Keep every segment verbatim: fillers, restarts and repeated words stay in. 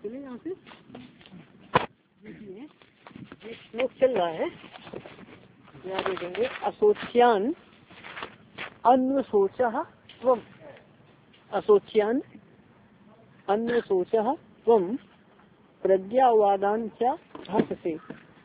चले यहाँ से देखिए एक श्लोक चल रहा है, यहाँ देखेंगे असोच्यान अन्य सोचा त्वम, असोच्यान अन्य सोचा त्वम प्रज्ञावादान च भाससे।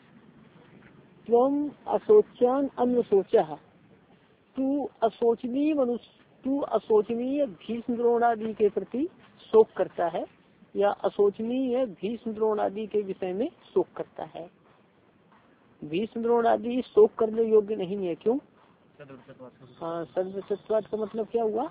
त्वम असोच्यान अन्य सोचा, तू असोचनीय मनुष्य तू असोचनीय भीष्म द्रोणादि के प्रति शोक करता है या असोचनीय भीष्म द्रोणादि के विषय में शोक करता है। भीष्म द्रोणादि शोक करने योग्य नहीं है, क्यों? हाँ, सदवचत्वाद का मतलब क्या हुआ?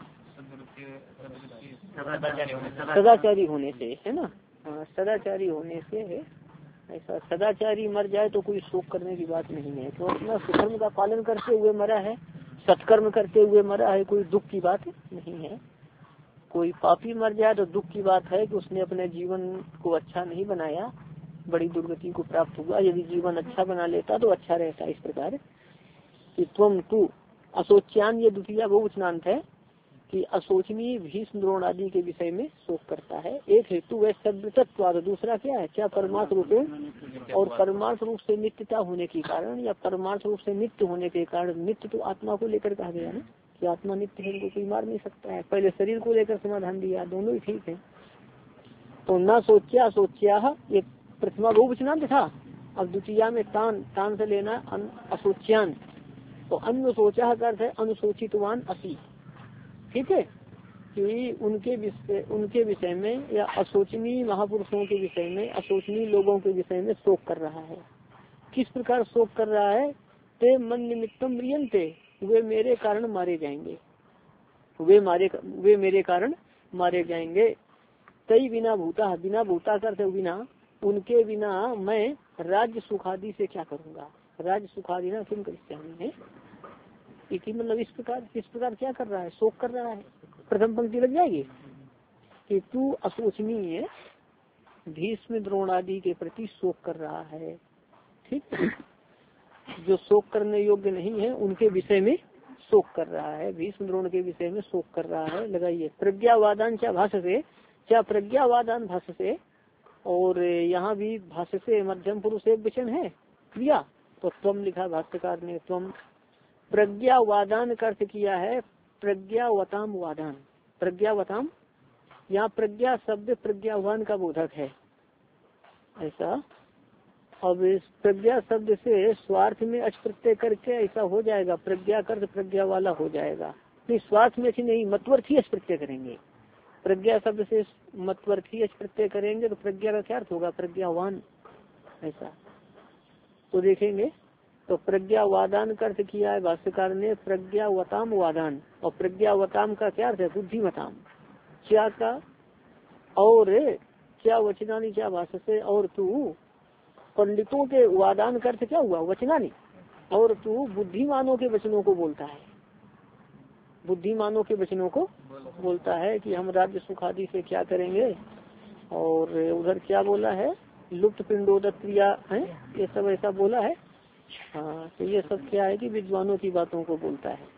सदाचारी होने से, है ना। हाँ, सदाचारी होने से है ऐसा। सदाचारी मर जाए तो कोई शोक करने की बात नहीं है, तो अपना सुधर्म का पालन करते हुए मरा है, सत्कर्म करते हुए मरा है, कोई दुख की बात नहीं है। कोई पापी मर जाए तो दुख की बात है कि उसने अपने जीवन को अच्छा नहीं बनाया, बड़ी दुर्गति को प्राप्त हुआ। यदि जीवन अच्छा बना लेता तो अच्छा रहता। इस प्रकार कि त्वम तू असोच्यान, ये द्वितीय बहुवचनांत है कि असोचनीय भीष्म द्रोण आदि के विषय में शोक करता है। एक हेतु वह सदृतत्वाद, दूसरा क्या है? क्या परमार्थ रूप और परमार्थ रूप से नित्यता होने के कारण या परमार्थ रूप से नित्य होने के कारण। नित्य तो आत्मा को लेकर कहा गया ना कि आत्मा नित्य है, इनको कोई मार नहीं सकता है। पहले शरीर को लेकर समाधान दिया, दोनों ही ठीक है। तो न सोचा सोच्या, ये प्रथमा बहुवचनांत था। अब द्वितीया में तान तान से लेना असोच्यान, तो अन्य सोचा का अर्थ है अनुसूचितवान असि। ठीक है कि उनके विषय उनके विषय में या असोचनीय महापुरुषों के विषय में, असोचनीय लोगों के विषय में शोक कर रहा है। किस प्रकार शोक कर रहा है? ते मन निमित्तम म्रियन्ते, वे मेरे कारण मारे जाएंगे, वे मारे वे मेरे कारण मारे जाएंगे। कई बिना भूता, बिना भूता करते बिना, उनके बिना मैं राज्य सुखादि से क्या करूँगा। राज्य सुखादि ना किम करिष्यामि है, इसी मतलब इस प्रकार इस प्रकार क्या कर रहा है? शोक कर रहा है। प्रथम पंक्ति लग जाएगी कि तू असोचनीय भीष्म द्रोणादि के प्रति शोक कर रहा है। ठीक, जो शोक करने योग्य नहीं है उनके विषय में शोक कर रहा है, भीष्म द्रोण के विषय में शोक कर रहा है। लगाइए प्रज्ञावादान क्या भाष्य से, क्या प्रज्ञावादान भाष्य से, और यहाँ भी भाष्य से मध्यम पुरुष एक वचन है क्रिया, तो त्वम लिखा भाष्यकार ने। त्वम प्रज्ञावादान का अर्थ किया है प्रज्ञावताम वादान। प्रज्ञावताम, यहाँ प्रज्ञा शब्द प्रज्ञावान का बोधक है ऐसा। अब इस प्रज्ञा शब्द से स्वार्थ में अच प्रत्यय करके ऐसा हो जाएगा, प्रज्ञा कर प्रज्ञा वाला हो जाएगा। नहीं, स्वार्थ में अच्छी नहीं, मतवर्थी अच प्रत्यय करेंगे। प्रज्ञा शब्द से मतवर्थी अच प्रत्यय करेंगे तो प्रज्ञा का क्या अर्थ होगा? प्रज्ञावान ऐसा। तो देखेंगे तो प्रज्ञावादान का अर्थ किया है भाष्यकार ने प्रज्ञावताम वादान, और प्रज्ञावताम का क्या अर्थ है? बुद्धिमताम। क्या का और क्या वचनानी, क्या भाष्य से, और तू पंडितों के वादान का अर्थ क्या हुआ? वचनानी। और तू बुद्धिमानों के वचनों को बोलता है, बुद्धिमानों के वचनों को बोलता है कि हम राज्य सुखादि से क्या करेंगे। और उधर क्या बोला है? लुप्त पिंडोदक क्रिया है, ये सब ऐसा बोला है। हाँ, तो ये सब क्या है कि विद्वानों की बातों को बोलता है।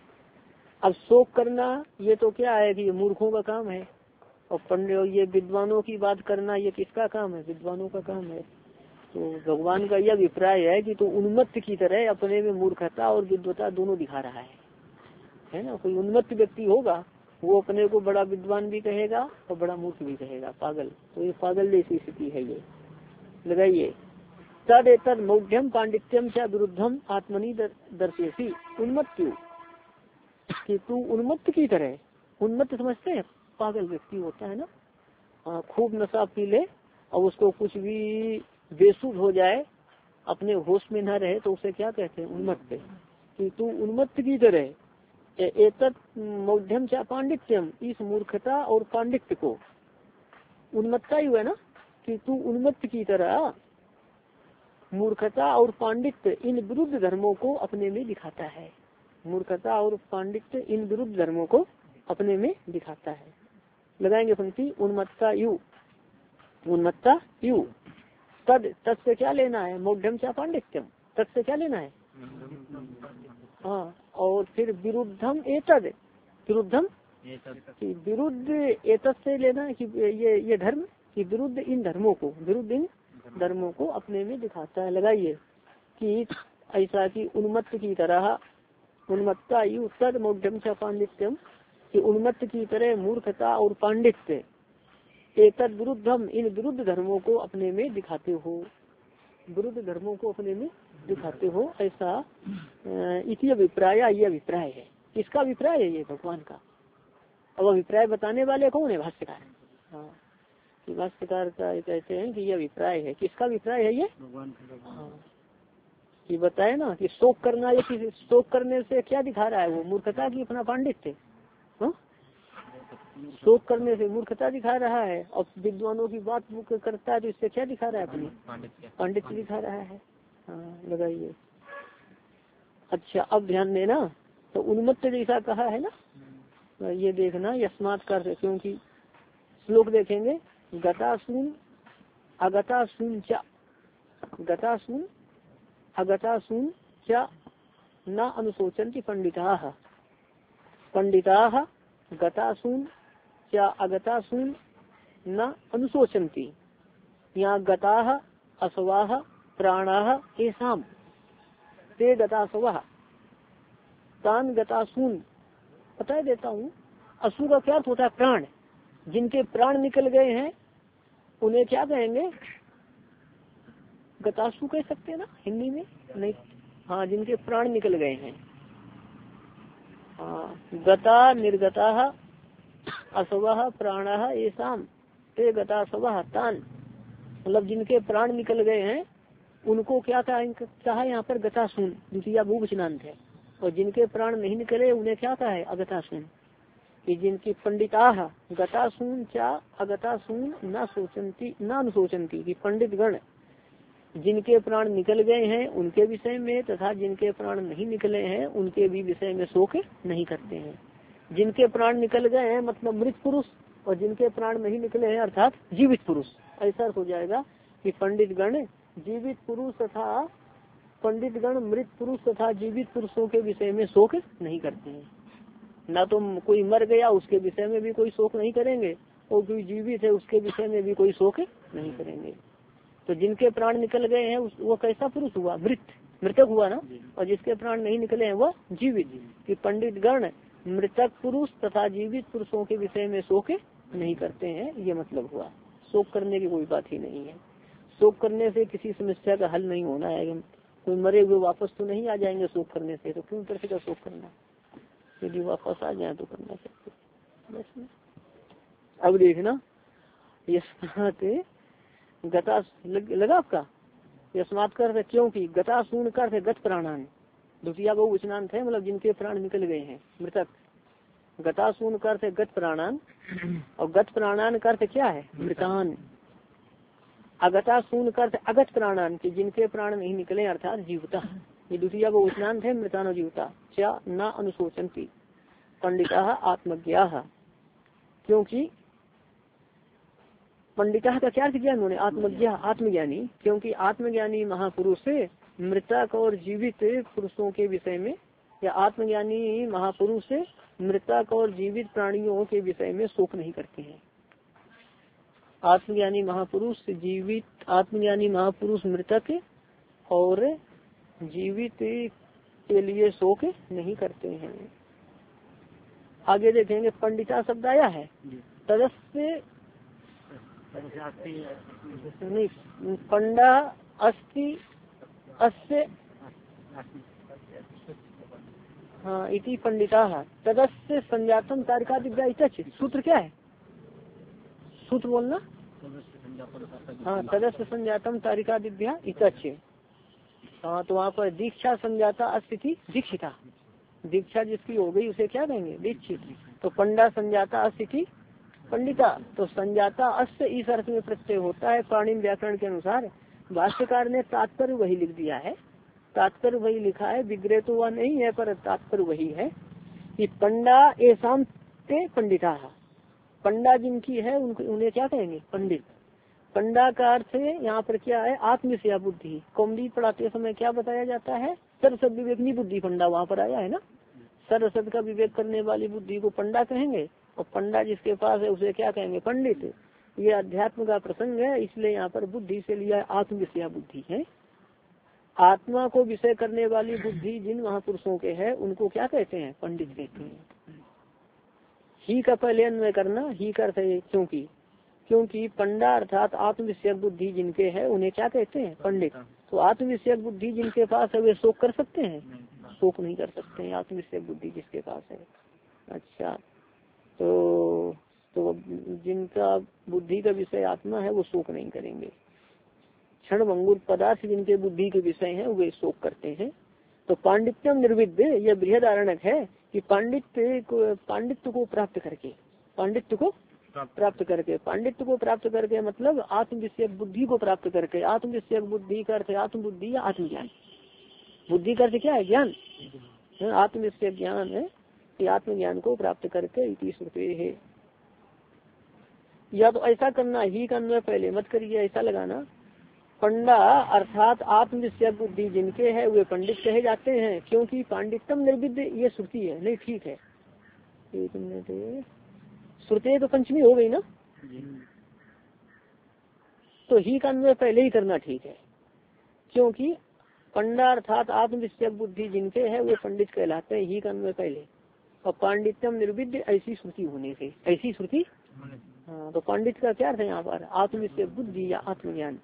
अब शोक करना ये तो क्या है कि ये मूर्खों का काम है, और पंडित ये विद्वानों की बात करना ये किसका काम है? विद्वानों का काम है। तो भगवान का यह अभिप्राय है कि तो उन्मत्त की तरह अपने में मूर्खता और विद्वता दोनों दिखा रहा है, है ना। कोई उन्मत्त व्यक्ति होगा वो अपने को बड़ा विद्वान भी कहेगा और बड़ा मूर्ख भी कहेगा, पागल। तो ये पागल जैसी स्थिति है ये। लगाइए तद तद मौढ़्यम पांडित्यम च विरुद्धम आत्मनि दर्शेसी। उन्मत्त कि तू उन्मत्त की तरह, उन्मत्त समझते हैं पागल व्यक्ति होता है ना। आ, खूब नशा पी ले और उसको कुछ भी बेसुध हो जाए, अपने होश में न रहे, तो उसे क्या कहते हैं? उन्मत्त। कि तू उन्मत्त की तरह एतत् मौढ़्यम च पांडित्यम, इस मूर्खता और पांडित्य को, उन्मत्ता ही हुआ ना कि तू उन्मत्त की तरह मूर्खता और पांडित्य इन विरुद्ध धर्मों को अपने में दिखाता है। मूर्खता और पांडित्य इन विरुद्ध धर्मों को अपने में दिखाता है। लगाएंगे पंक्ति उन्मत्ता यु, उन्मत्ता यु। तद, तद से क्या लेना है? मौढ़्यम च पांडित्यम, तद से क्या लेना है? हाँ, और फिर विरुद्धम एतद, विरुद्धम कि विरुद्ध एतद से लेना है कि ये ये धर्म कि विरुद्ध इन धर्मों को विरुद्ध इन धर्मों को अपने में दिखाता है। लगाइए कि ऐसा कि उन्मत्त की तरह उन्मत्ता यु तद मौढ़ च पांडित्यम, कि उन्मत्त की तरह मूर्खता और पांडित्य एतद विरुद्धम, इन विरुद्ध धर्मों को अपने में दिखाते हो, विरुद्ध धर्मों को अपने में दिखाते हो, ऐसा इसी अभिप्राय, ये अभिप्राय है। किसका अभिप्राय है? ये भगवान का। अब अभिप्राय बताने वाले कौन है? भाष्यकार। हाँ, कि भाष्यकार का कहते हैं कि ये अभिप्राय है। किसका अभिप्राय है? ये भगवान का। हाँ, कि बताए ना कि शोक करना, या किसी शोक करने से क्या दिखा रहा है? वो मूर्खता की अपना पांडित्य। शोक करने से मूर्खता दिखा रहा है, और विद्वानों की बात मुख्य करता है तो इससे क्या दिखा रहा है? अपनी पांडित्य दिखा रहा है। हाँ, लगाइए। अच्छा, अब ध्यान देना, तो उन्मत्त जैसा कहा है ना, ये देखना यस्मात् कर, क्योंकि श्लोक देखेंगे गतासून अगतासून च, गतासून अगतासून च न अनुशोचन्ति पंडिताः, पंडिताः गतासून च अगतासून न अनुशोचन्ति। यहाँ गताः असवाः प्राणाः एषां ते गतासवः तान गतासून, बता देता हूँ। असु का क्या होता है? प्राण। जिनके प्राण निकल गए हैं उन्हें क्या कहेंगे? गतासु कह सकते हैं ना हिंदी में? नहीं, हाँ, जिनके प्राण निकल गए हैं। हाँ, गता निर्गता असवः प्राणः एषां ते गतासवः तान, मतलब जिनके प्राण निकल गए हैं उनको क्या कहा यहाँ पर? गतासून, द्वितीया बहुवचनांत है। और जिनके प्राण नहीं निकले उन्हें क्या कहा है? अगतासून। कि जिनकी पंडिताः गतासून चा अगतासून न सोचंती न अनुशोचंती, कि पंडित गण जिनके प्राण निकल गए हैं उनके विषय में तथा जिनके प्राण नहीं निकले हैं उनके भी विषय में शोक नहीं करते हैं। जिनके प्राण निकल गए हैं मतलब मृत पुरुष, और जिनके प्राण नहीं निकले हैं अर्थात जीवित पुरुष। ऐसा हो जाएगा कि पंडित गण जीवित पुरुष तथा पंडित गण मृत पुरुष तथा जीवित पुरुषों के विषय में शोक नहीं करते हैं। ना तो कोई मर गया उसके विषय में भी कोई शोक नहीं करेंगे, और कोई जीवित है उसके विषय में भी कोई शोक नहीं करेंगे। तो जिनके प्राण निकल गए हैं वो कैसा पुरुष हुआ? मृत, मृतक हुआ ना। और जिसके प्राण नहीं निकले हैं वह जीवित। कि पंडित गण मृतक पुरुष तथा जीवित पुरुषों के विषय में शोक नहीं करते हैं, ये मतलब हुआ। शोक करने की कोई बात ही नहीं है। शोक करने से किसी समस्या का हल नहीं होना है। कोई मरे हुए वापस तो नहीं आ जाएंगे शोक करने से, तो क्यों तरह का शोक करना? यदि वापस आ जाए तो करना चाहिए। अब देखना यस्मात् गता लग, लगा आपका यस्मात् कर, क्योंकि गतासून कर गत प्राणान, द्वितीया बहुवचनांत है, मतलब जिनके प्राण निकल गए हैं मृतक। गतासून कर गत प्राणान, और गत प्राणान कर क्या है? मृतान। अगतासून कर अगत प्राणान, की जिनके प्राण नहीं निकले अर्थात जीवता। ये द्वितीया बहुवचनांत है, मृतान जीवता। क्या न अनुशोचन्ति पंडिताः आत्मज्ञाः, क्योंकि पंडिता का क्या किया उन्होंने? आत्मज्ञा, आत्मज्ञानी। क्योंकि आत्मज्ञानी महापुरुष से मृतक और जीवित पुरुषों के विषय में, या आत्मज्ञानी महापुरुष से मृतक और जीवित प्राणियों के विषय में शोक नहीं करते हैं। आत्मज्ञानी महापुरुष जीवित, आत्मज्ञानी महापुरुष मृतक और जीवित के लिए शोक नहीं करते हैं। आगे देखेंगे पंडिता शब्द आया है, तदस्य नहीं, पंडा अस्ति अस्य, हाँ, इति पंडिता तदस्य संजातम तारिका दिव्या इतच। सूत्र क्या है? सूत्र बोलना। हाँ, तदस्य संजातम तारिका दिव्या इतच। हाँ, तो वहाँ पर दीक्षा संजाता अस्थिति दीक्षिता, दीक्षा जिसकी हो गई उसे क्या कहेंगे? दीक्षित। तो पंडा संजाता अस्थिति पंडिता, तो संजाता अस्य इस अर्थ में प्रत्यय होता है पाणिनि व्याकरण के अनुसार। भाष्यकार ने तात्पर्य वही लिख दिया है, तात्पर्य वही लिखा है, विग्रह तो वह नहीं है पर तात्पर्य वही है कि पंडा एसाम ते पंडिता, पंडा जिनकी है उनको उन्हें क्या कहेंगे? पंडित। पंडा का अर्थ यहाँ पर क्या है? आत्मविषया बुद्धि। कौमुदी पढ़ाते समय क्या बताया जाता है? सर्वसद विवेकनी बुद्धि पंडा वहाँ पर आया है ना। सर्वसद का विवेक करने वाली बुद्धि को पंडा कहेंगे, और पंडा जिसके पास है उसे क्या कहेंगे? पंडित। ये अध्यात्म का प्रसंग है, इसलिए यहाँ पर बुद्धि से लिया आत्म विषया बुद्धि है। आत्मा को विषय करने वाली बुद्धि जिन महापुरुषों के है उनको क्या कहते हैं? पंडित कहते हैं। ही का पहले अन्वय करना, ही का अर्थ है क्योंकि क्योंकि पंडा अर्थात आत्म विषयक बुद्धि जिनके है उन्हें क्या कहते हैं? पंडित। तो आत्म विषयक बुद्धि जिनके पास है वे शोक कर सकते हैं? शोक नहीं कर सकते हैं आत्म विषयक बुद्धि जिसके पास है। अच्छा, तो तो जिनका बुद्धि का विषय आत्मा है वो शोक नहीं करेंगे। क्षण भंगुर पदार्थ जिनके बुद्धि के विषय हैं वे शोक करते हैं। तो पांडित्यम निर्विद्य यह बृहदारण्यक है कि पांडित्य को पांडित्य को प्राप्त करके पांडित्य को प्राप्त करके पांडित्य को प्राप्त करके मतलब आत्म विषयक बुद्धि को प्राप्त करके। आत्म विषयक बुद्धि का अर्थ आत्म बुद्धि या आत्मज्ञान। बुद्धि का अर्थ क्या है? ज्ञान। आत्म विषयक ज्ञान है कि आत्मज्ञान को प्राप्त करके इति श्रुते है। या तो ऐसा करना, ही का अन्वय पहले मत करिए, ऐसा लगाना पंडा अर्थात आत्म विषयक बुद्धि जिनके है वे पंडित कहे जाते हैं क्योंकि पांडित्यम निर्विद्य ये श्रुति है। नहीं ठीक है, एक मिनट, श्रुति तो पंचमी हो गई ना, तो ही का अन्वय पहले ही करना ठीक है क्योंकि पंडा अर्थात आत्म विषयक बुद्धि जिनके है वे पंडित कहलाते हैं। ही का अन्वय पहले और पांडित्यम निर्विद्य ऐसी श्रुति होने से, ऐसी श्रुति। हाँ, तो पंडित का क्या अर्थ है यहाँ पर? आत्म विषयक बुद्धि या आत्मज्ञान।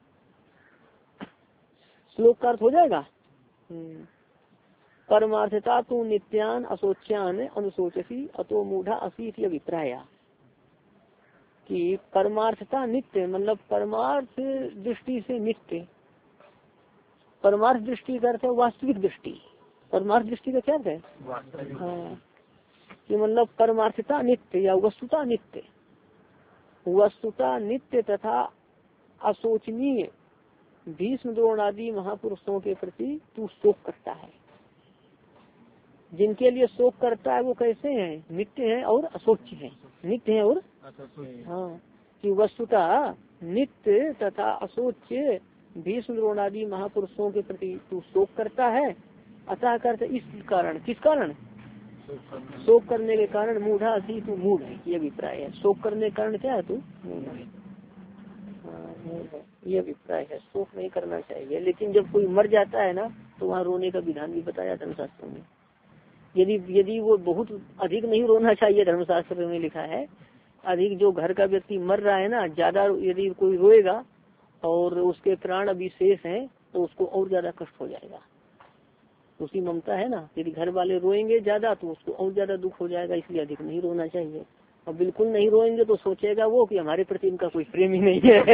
श्लोक का अर्थ हो जाएगा। परमार्थता तो नित्यान असोच्यान अनुशोचसी अतो मूढ़ा असीत अभिप्राय। कि परमार्थता नित्य मतलब परमार्थ दृष्टि से नित्य। परमार्थ दृष्टि का अर्थ है वास्तविक दृष्टि। परमार्थ दृष्टि का क्या अर्थ है? हाँ, कि मतलब परमार्थता नित्य या वस्तुता नित्य। वस्तुता नित्य तथा अशोचनीय भीष्म द्रोण आदि महापुरुषों के प्रति तू शोक करता है। जिनके लिए शोक करता है वो कैसे हैं? नित्य है और अशोच्य है। नित्य है और हाँ, कि वस्तुता नित्य तथा अशोच्य भीष्म द्रोण आदि महापुरुषों के प्रति तू शोक करता है। अतः करते इस कारण, किस कारण? शोक करने के कारण मूढ़ा असी तू मूढ़ है, ये अभिप्राय है। शोक करने के कारण क्या है? तू मूढ़ है, ये अभिप्राय है। शोक नहीं करना चाहिए, लेकिन जब कोई मर जाता है ना तो वहाँ रोने का विधान भी बताया धर्मशास्त्रों में। यदि यदि वो बहुत अधिक नहीं रोना चाहिए, धर्मशास्त्र में लिखा है अधिक जो घर का व्यक्ति मर रहा है ना, ज्यादा यदि कोई रोएगा और उसके प्राण अभी शेष हैं तो उसको और ज्यादा कष्ट हो जाएगा। उसकी ममता है ना, यदि घर वाले रोएंगे ज्यादा तो उसको और ज्यादा दुख हो जाएगा, इसलिए अधिक नहीं रोना चाहिए। और बिल्कुल नहीं रोएंगे तो सोचेगा वो कि हमारे प्रति इनका कोई प्रेम ही नहीं है।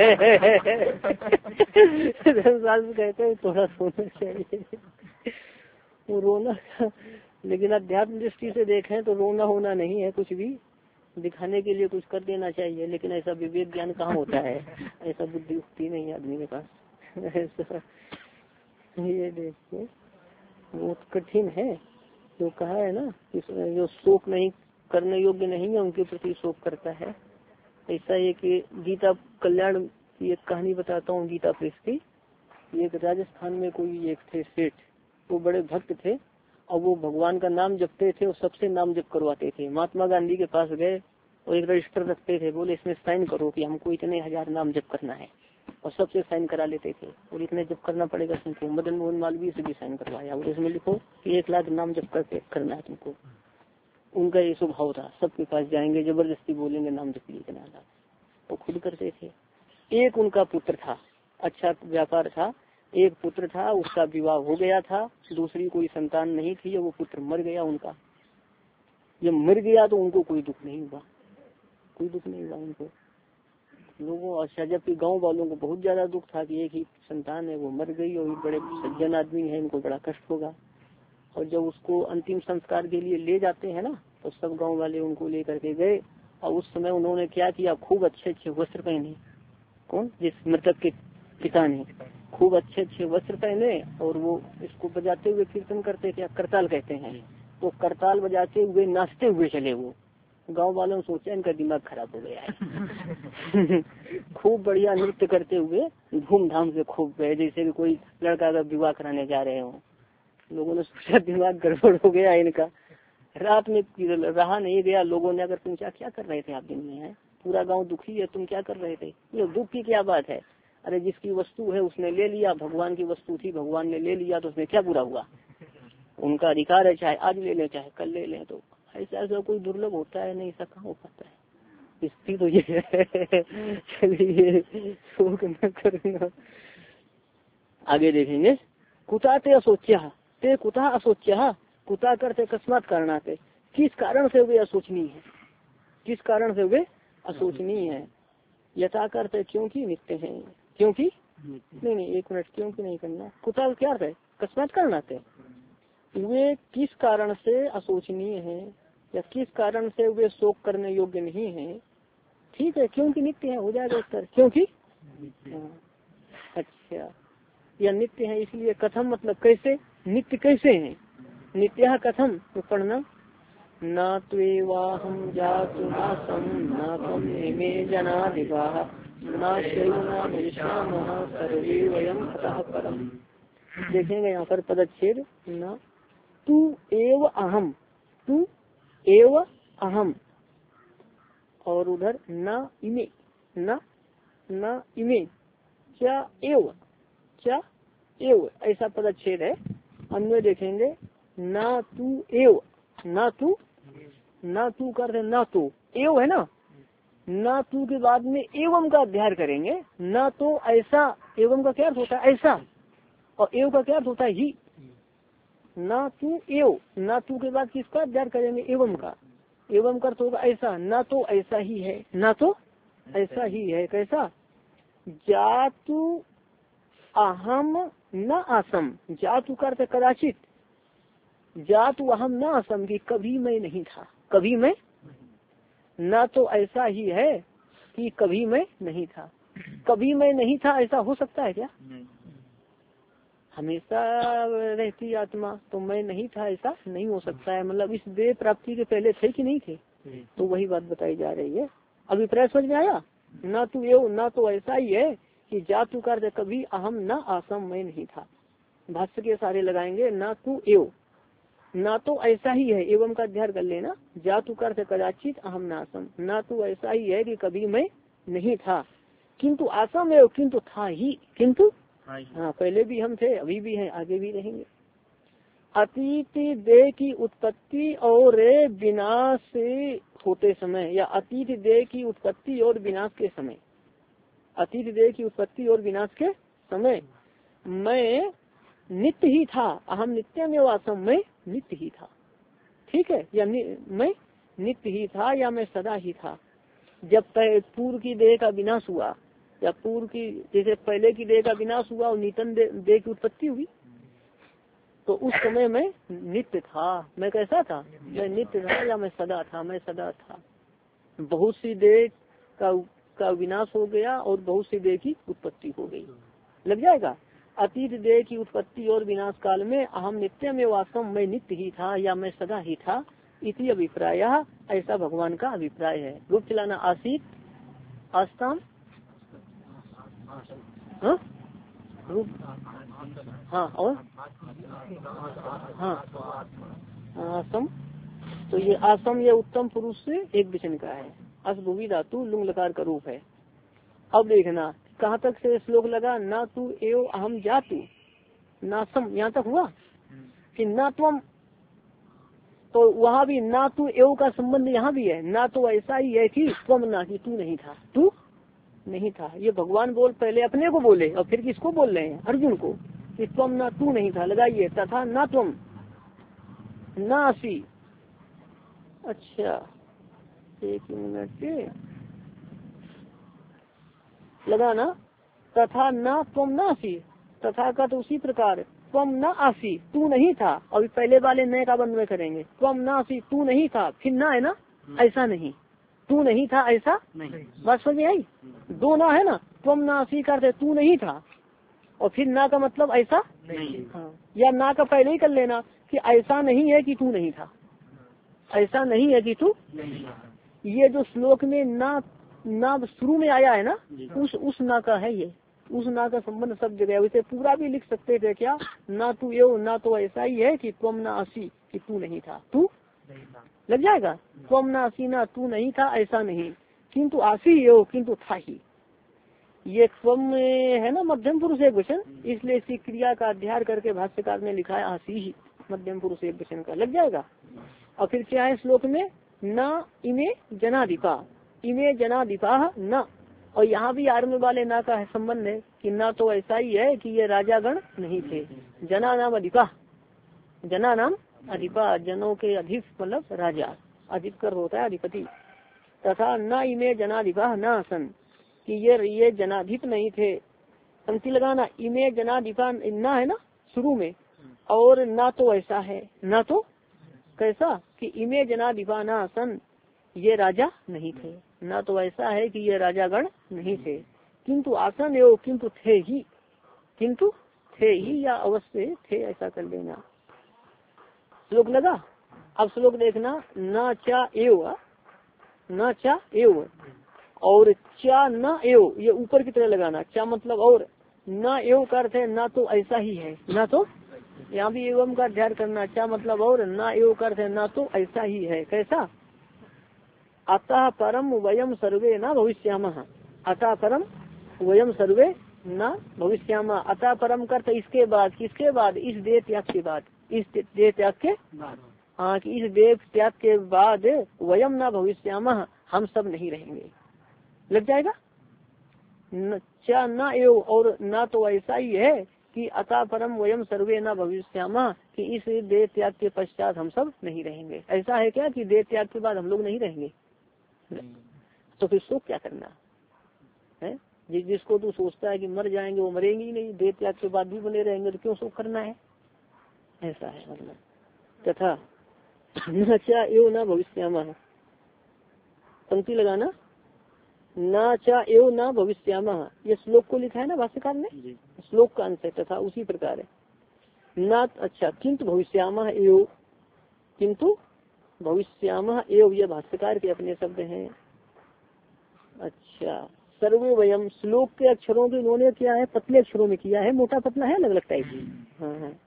धर्मशास्त्र कहते हैं थोड़ा रोना चाहिए, वो रोना। लेकिन अध्यात्म दृष्टि से देखें तो रोना होना नहीं है, कुछ भी दिखाने के लिए कुछ कर देना चाहिए। लेकिन ऐसा विवेक ज्ञान कहाँ होता है, ऐसा बुद्धि उठती नहीं आदमी के पास। ऐसा ये देखिए बहुत कठिन है जो कहा है ना, जो शोक नहीं करने योग्य नहीं है उनके प्रति शोक करता है। ऐसा एक गीता कल्याण की एक कहानी बताता हूँ गीता प्रेस की। एक राजस्थान में कोई एक थे सेठ, वो बड़े भक्त थे और वो भगवान का नाम जपते थे और सबसे नाम जप करवाते थे। महात्मा गांधी के पास गए और एक रजिस्टर रखते थे, बोले इसमें साइन करो कि हमको इतने हजार नाम जप करना है, और सबसे साइन करा लेते थे। और इतने जप करना पड़ेगा तुमको। मदन मोहन मालवीय से भी साइन करवाया और इसमें लिखो कि एक लाख नाम जप करके करना है तुमको। उनका ये स्वभाव था, सबके पास जाएंगे जबरदस्ती बोलेंगे नाम जप लिए करना, वो खुद करते थे। एक उनका पुत्र था, अच्छा व्यापार था, एक पुत्र था, उसका विवाह हो गया था, दूसरी कोई संतान नहीं थी, वो पुत्र मर गया उनका। जब मर गया तो उनको कोई दुख नहीं हुआ, कोई दुख नहीं हुआ उनको लोगों। अच्छा, जबकि गांव वालों को बहुत ज्यादा दुख था कि एक ही संतान है वो मर गई और बड़े सज्जन आदमी है, इनको बड़ा कष्ट होगा। और जब उसको अंतिम संस्कार के लिए ले जाते हैं ना तो सब गांव वाले उनको लेकर के गए और उस समय उन्होंने क्या किया, खूब अच्छे अच्छे वस्त्र पहने। कौन? जिस मृतक के पिता ने खूब अच्छे अच्छे वस्त्र पहने और वो इसको बजाते हुए कीर्तन करते थे, करताल कहते हैं, तो करताल बजाते हुए नाचते हुए चले। वो गांव वालों ने सोचा इनका दिमाग खराब हो गया है। खूब बढ़िया नृत्य करते हुए धूमधाम से खूब गए, जैसे कि कोई लड़का का विवाह कराने जा रहे हो। लोगों ने सोचा दिमाग गड़बड़ हो गया इनका। रात में रहा नहीं गया, लोगों ने अगर पूछा क्या कर रहे थे आप दिन में, है पूरा गांव दुखी है, तुम क्या कर रहे थे? ये दुख की क्या बात है? अरे जिसकी वस्तु है उसने ले लिया, भगवान की वस्तु थी भगवान ने ले लिया, तो उसमें क्या बुरा हुआ? उनका अधिकार है, चाहे आज ले लें चाहे कल ले लें। तो ऐसा ऐसा कोई दुर्लभ होता है नहीं, ऐसा कहाँ हो पाता है? स्थिति तो ये है। चलिए शोक न करना। आगे देखेंगे। कुता ते असोच्या, ते कुता असोच्या, कुता करते अकस्मात कारणाते, किस कारण से वे असोचनीय है? किस कारण से वे असोचनीय है? यथा करते क्योंकि नित्य है, क्योंकि नहीं नहीं एक मिनट, क्योंकि नहीं करना। कुता क्या है? अकस्मात कारणाते, वे किस कारण से अशोचनीय है या किस कारण से वे शोक करने योग्य नहीं है? ठीक है, क्योंकि नित्य है, हो जाएगा उत्तर, क्योंकि अच्छा या नित्य है इसलिए। कथम मतलब कैसे, नित्य कैसे है? नित्य कथम तो पढ़ना। न त्वेवाहं जातु नासं न त्वं मे जनाधिपाः न शैवनामयिष्यामः सर्वे वयं ततः परम्। देखेंगे यहाँ पर पदच्छेद। न तू एव अहम, तू एव अहम, और उधर न इमे, न न इमे क्या एव, क्या एव, ऐसा पदच्छेद है। अन्य देखेंगे न तू एव, न तू, न तू कर न तो, एव है ना, न तू के बाद में एवं का अध्ययन करेंगे। न तो ऐसा, एवं का क्या अर्थ होता है? ऐसा, और एव का क्या अर्थ होता है? ही। न तू एव, न तू के बाद किसका अध्ययन करेंगे? एवं का। एवं का अर्थ होगा ऐसा, न तो ऐसा ही है, न तो ऐसा ही है। कैसा? जातु अहम न आसम, जातु का अर्थ कदाचित, जातु अहम न आसम की कभी मैं नहीं था, कभी मैं, न तो ऐसा ही है कि कभी मैं नहीं था। कभी मैं नहीं था ऐसा हो सकता है क्या? हमेशा रहती आत्मा, तो मैं नहीं था ऐसा नहीं हो सकता है। मतलब इस देह प्राप्ति के पहले थे कि नहीं थे? तो वही बात बताई जा रही है। अभी प्रयास समझ में आया? ना तू एव, ना तो ऐसा ही है कि जातु कर कभी अहम न आसम, मैं नहीं था। भाष्य के सारे लगाएंगे। ना तू एव, ना तो ऐसा ही है, एवं का अध्ययन कर लेना। जातु कर कदाचित अहम न आसम, ना तो ऐसा ही है कि कभी मैं नहीं था, किंतु आसम एव, किंतु था ही, किंतु हाँ पहले भी हम थे, अभी भी हैं, आगे भी रहेंगे। अतीत देह की उत्पत्ति और विनाश होते समय, या अतीत देह की उत्पत्ति और विनाश के समय, अतीत देह की उत्पत्ति और विनाश के समय मैं नित्य ही था। अहम नित्य में वासम, मैं नित्य ही था। ठीक है, या मैं नित्य ही था या मैं सदा ही था। जब पूर्व की देह का विनाश हुआ, या पूर्व की जैसे पहले की देह का विनाश हुआ और नूतन देह की उत्पत्ति हुई, तो उस समय मैं नित्य था। मैं कैसा था? मैं नित्य था या मैं सदा था? मैं सदा था। बहुत सी देह का का विनाश हो गया और बहुत सी देह की उत्पत्ति हो गई। लग जाएगा। अतीत देह की उत्पत्ति और विनाश काल में अहम नित्य में वास्तव मैं नित्य ही था या मैं सदा ही था, इति अभिप्राय, ऐसा भगवान का अभिप्राय है। रूप चलाना आसित आस्ताम, हाँ रूप, हाँ और हाँ आसम। तो ये आसम ये उत्तम पुरुष से एक वचन का है। असभुवी धातु लुंग लकार का रूप है। अब देखना कहाँ तक से श्लोक लगा। ना तू एव अहम जातु नासम, यहाँ तक हुआ कि ना तुम, तो वहाँ भी ना तू एव का संबंध यहाँ भी है। ना तो ऐसा ही है कि तुम, ना कि तू नहीं था, तू नहीं था। ये भगवान बोल पहले अपने को बोले और फिर किसको बोल रहे हैं? अर्जुन को, कि तुम ना तू नहीं था। लगाइए तथा ना तुम ना असी। अच्छा एक मिनट लगाना। तथा ना तुम ना आसी, तथा का तो उसी प्रकार तुम ना आसी, तू नहीं था। अभी पहले वाले नए का बंद में करेंगे। तुम ना आसी, तू नहीं था, फिर ना है ना, ऐसा नहीं, तू नहीं था ऐसा नहीं। बात समझ में आई? दो ना है ना, तुम ना आसी करते तू नहीं था, और फिर ना का मतलब ऐसा नहीं। हाँ, या ना का पहले ही कर लेना कि ऐसा नहीं है कि तू नहीं था, ऐसा नहीं है कि तू नहीं था। ये जो श्लोक में ना ना शुरू में आया है ना, उस उस ना का है ये, उस ना का संबंध सब जगह। वैसे पूरा भी लिख सकते थे क्या? ना तू एव, ना तो ऐसा ही है कि तुम ना आसी, कि तू नहीं था, तू लग जाएगा। तुम ना आसी, ना तू नहीं था, ऐसा नहीं किंतु आसी यो किंतु था ही। ये स्वम है ना मध्यम पुरुष एक वचन, इसलिए इसी क्रिया का अध्ययन करके भाष्यकार ने लिखा है आसी ही, मध्यम पुरुष एक वचन का लग जाएगा। और फिर क्या है श्लोक में, न इमे जनाधिपा, इमे जनाधिपा न, और यहाँ भी आर्म वाले ना का है संबंध है कि ना तो ऐसा ही है कि ये राजागण नहीं थे। जना नाम अधिपा, जना नाम अधिपा, जनों के अधिप मतलब राजा, अधिपकर होता है अधिपति। तथा न इमे जनाधिपा न आसन, कि ये ये जनाधिप नहीं थे। पंक्ति लगाना, इमे जनाधिपा ना है ना शुरू में, और ना तो ऐसा है, ना तो कैसा कि इमे जनाधिपा न आसन, ये राजा नहीं थे। ना तो ऐसा है कि ये राजागण नहीं थे, किंतु आसन एवं किंतु थे ही, किंतु थे ही या अवश्य थे, ऐसा कर देना। श्लोक लगा। अब श्लोक देखना, न चा एव, न चा एव और चा न एव, ये ऊपर की तरह लगाना। चा मतलब और, न एव का अर्थ है ना तो ऐसा ही है, ना तो, यहाँ भी एवं का अध्ययन करना। चा मतलब और, ना एव का अर्थ है ना तो ऐसा ही है, कैसा। अतः परम वयम सर्वे न भविष्यामः, अतः परम वयम सर्वे न भविष्यामः। अतः परम करते इसके बाद, किसके बाद, इस देह त्याग के बाद, इस देह त्याग के हाँ कि इस देह त्याग के बाद वयम न भविष्यामः, हम सब नहीं रहेंगे, लग जाएगा। न चा न एव और ना तो ऐसा ही है कि अतः परम वयम सर्वे न भविष्यामः, कि इस देह त्याग के पश्चात हम सब नहीं रहेंगे। ऐसा है क्या कि देह त्याग के बाद हम लोग नहीं रहेंगे, तो फिर शोक क्या करना है। जिस जिसको तू सोचता है कि मर जाएंगे वो मरेंगे ही नहीं, देह त्याग के बाद भी बने रहेंगे, तो क्यों शोक करना है, ऐसा है मतलब। तथा न चा एव न भविष्यामः, पंक्ति लगाना, न चा एव न भविष्यामः, ये श्लोक को लिखा है ना भाष्यकार ने, श्लोक का अंश है। तथा उसी प्रकार है न, अच्छा किंतु भविष्यामः एव, किंतु भविष्यामः एव, ये भाष्यकार के अपने शब्द हैं। अच्छा, सर्वे वयम, श्लोक के अक्षरों के इन्होंने क्या है पतले अक्षरों में किया है, मोटा पतला है अलग अलग टाइप की। हाँ हाँ।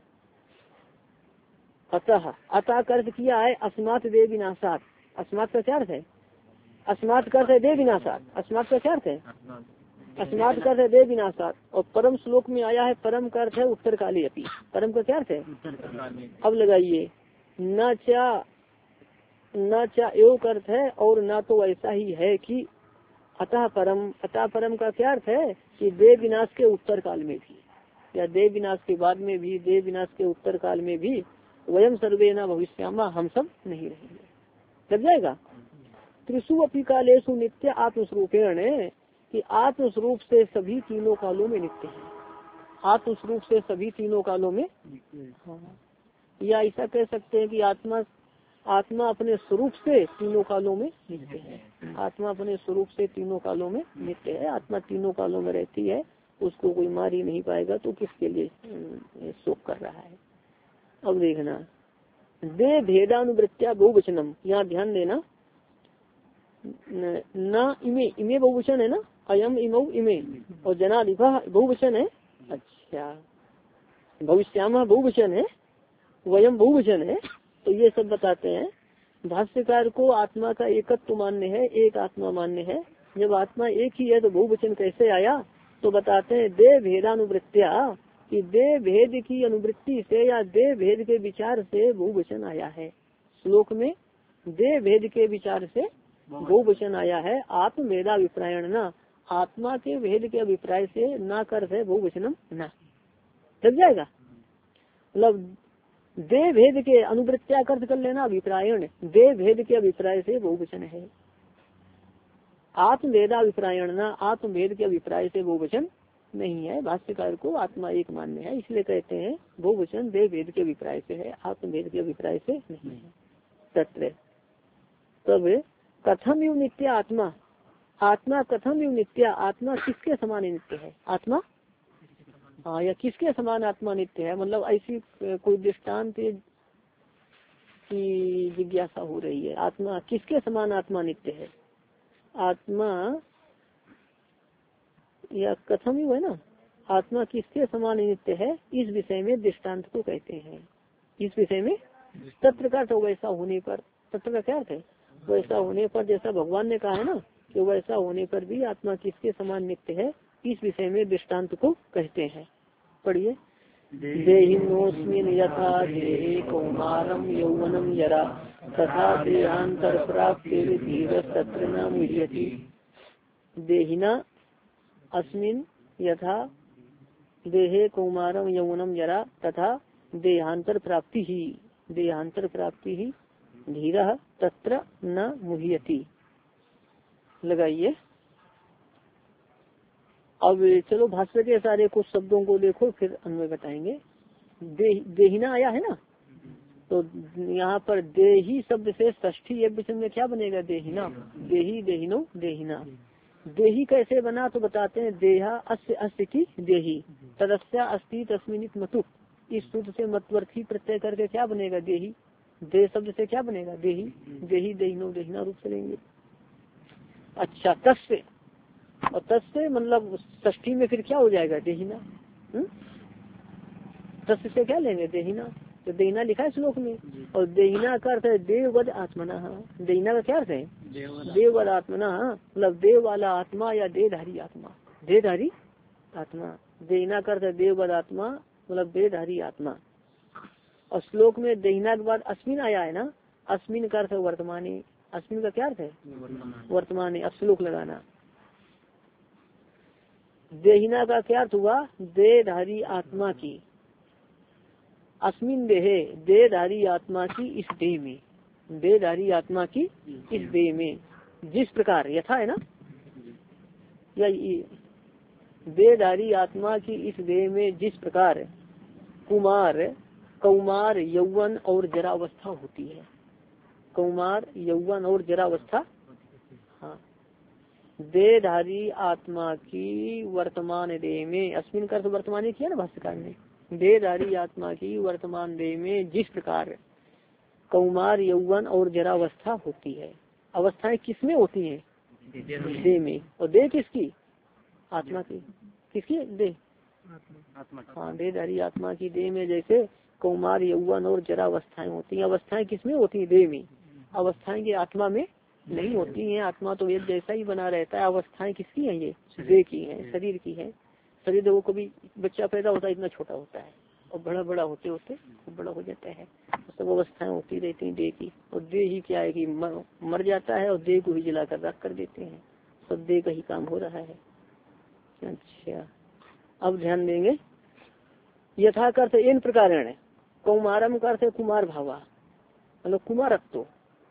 अतः, अतः का अर्थ किया है अस्मात् दे विनाशात, अस्मात् का क्या अर्थ है, अस्मात् का अर्थ है दे विनाशात, अस्मात् का क्या अर्थ है, अस्मात् का अर्थ है दे विनाशात। और परम श्लोक में आया है परम का अर्थ है उत्तर काले अपी, परम का क्या अर्थ है। अब लगाइए, न चा, न चा एव का अर्थ है और ना तो ऐसा ही है कि अतः परम, अतः परम का क्या अर्थ है कि देह विनाश के उत्तर काल में भी, या देह विनाश के बाद में भी, देह विनाश के उत्तर काल में भी वयम सर्वे न भविष्यामः, हम सब नहीं रहेंगे, लग जाएगा। त्रिशु अपि कालेषु नित्य आत्मस्वरूपेण, कि आत्मस्वरूप से सभी तीनों कालों में नित्य है, आत्मस्वरूप से सभी तीनों कालों में। हाँ। या ऐसा कह सकते हैं कि आत्मा, आत्मा अपने स्वरूप से तीनों कालों में नित्य है, आत्मा अपने स्वरूप से तीनों कालों में नित्य है। आत्मा तीनों कालों में रहती है, उसको कोई मार ही नहीं पाएगा, तो किसके लिए शोक कर रहा है। अब देखना, दे भेदानुवृत्तिया बहुवचनम, यहाँ ध्यान देना, न इमे, इमे बहुवचन है ना, अयम इमौ इमे, और जनाधिपा बहुवचन है। अच्छा, भविष्यामः बहुवचन है, वयम बहुवचन है। तो ये सब बताते हैं। भाष्यकार को आत्मा का एकत्व मान्य है, एक आत्मा मान्य है। जब आत्मा एक ही है तो बहुवचन कैसे आया, तो बताते हैं दे भेदानुवृत्तिया, कि दे भेद की अनुवृत्ति से या दे भेद के विचार से बहुवचन आया है। श्लोक में दे भेद के विचार से बहुवचन आया है। आत्म भेदाभिप्रायण न, आत्मा के भेद के अभिप्राय से न कर है बहुवचनम न, लग जाएगा। मतलब दे भेद के अनुवृत्तिया अर्थ कर लेना अभिप्रायण, दे भेद के अभिप्राय से बहुवचन है। आत्म भेदाभिप्रायण न, आत्म भेद के अभिप्राय से बहुवचन नहीं है। भाष्यकार को आत्मा एक मान्य है, इसलिए कहते हैं बहुवचन दे भेद के अभिप्राय से है, आत्म भेद के अभिप्राय से नहीं है। तत्र तब कथम यु नित्य आत्मा, आत्मा कथम यु नित्य, आत्मा किसके समान नित्य है, आत्मा हाँ या किसके समान आत्मा नित्य है, मतलब ऐसी कोई दृष्टांत की जिज्ञासा हो रही है। आत्मा किसके समान आत्मा नित्य है, आत्मा या कथम ही है ना, आत्मा किसके समान नित्य है, इस विषय में दृष्टांत को कहते हैं। इस विषय में तत्र का तो वैसा होने पर, तत्र का क्या अर्थ है, वैसा होने पर, जैसा भगवान ने कहा है ना कि वैसा होने पर भी आत्मा किसके समान नित्य है, इस विषय में दृष्टांत को कहते हैं। पढ़िए। देहिनोस्मिन यथा देहे कौमारम यौवनम जरा तथा देहांतर प्राप्ति धीरज तत्र न मुह्यति। देहिना अस्मिन यथा देहे कौमारम यौवनम जरा तथा देहांतर प्राप्ति ही देहांतर प्राप्ति ही धीरः तत्र न मुह्यति। लगाइए। अब चलो भाष्य के सारे कुछ शब्दों को देखो, फिर अन्वय बताएंगे। दे, देहिना आया है ना, तो यहाँ पर देही शब्द से षष्ठी एक वचन में क्या बनेगा, देहिना। देही देहिनो देहिना। देही कैसे बना तो बताते हैं, देहा अस्य अस्य की देही तदस्या अस्ति तस्मिनित मतु। इस सूत्र से मतवर्थी प्रत्यय करके क्या बनेगा, देही। दे शब्द से क्या बनेगा, देही। देही देहिनो देहिना रूप से लेंगे। अच्छा, तस्य, और तस्य मतलब षष्ठी में फिर क्या हो जाएगा, देहिना। तस्य से क्या लेंगे, देहिना। तो देहिना लिखा है श्लोक में, और देहिना का अर्थ है देववद आत्मना। देहिना का क्या अर्थ है, देववद आत्मना, मतलब देव वाला आत्मा या देहधारी आत्मा। देहधारी आत्मा, देहिना का अर्थ है देववद आत्मा, मतलब देहधारी आत्मा। और श्लोक में देहिना के बाद अस्मिन आया है ना, अस्मिन का अर्थ है वर्तमानी। अस्मिन का क्या अर्थ है, वर्तमानी। अब श्लोक लगाना। देहिना का क्या अर्थ हुआ, देहधारी आत्मा की। अस्मिन देहे, देहधारी आत्मा की इस देह में, देहधारी आत्मा की इस देह में, जिस प्रकार यथा है ना, या देहधारी आत्मा की इस देह में जिस प्रकार कुमार कौमार यौवन और जरावस्था होती है। कौमार यौवन और जरावस्था, हाँ, देहधारी आत्मा की वर्तमान देह में, अस्मिन का अर्थ वर्तमान किया ना भाष्यकार ने, देहधारी आत्मा की वर्तमान देह में जिस प्रकार कौमार यौवन और जरावस्था होती है। अवस्थाएं किसमें होती हैं, देह में। और देह किसकी, आत्मा की। किसकी, देह, हाँ, देहधारी आत्मा की देह में जैसे कौमार यौवन और जरावस्थाएं होती हैं। अवस्थाएं किसमें होती है, देह में। अवस्थाएं की आत्मा में नहीं होती हैं। आत्मा तो एक जैसा ही बना रहता है। अवस्थाएं किसकी हैं, ये देह की हैं, शरीर की है। शरीर देखो, कभी बच्चा पैदा होता है इतना छोटा होता है, और बड़ा बड़ा होते होते खूब बड़ा हो जाता है। सब अवस्थाएं होती रहती हैं देह की। और देह ही क्या है कि मर, मर जाता है, और देह को ही जलाकर रख कर देते हैं। सब देह का ही काम हो रहा है। अच्छा, अब ध्यान देंगे। यथा अर्थ इन प्रकार, कौमारम का अर्थ कुमार भावा, मतलब कुमारत्व।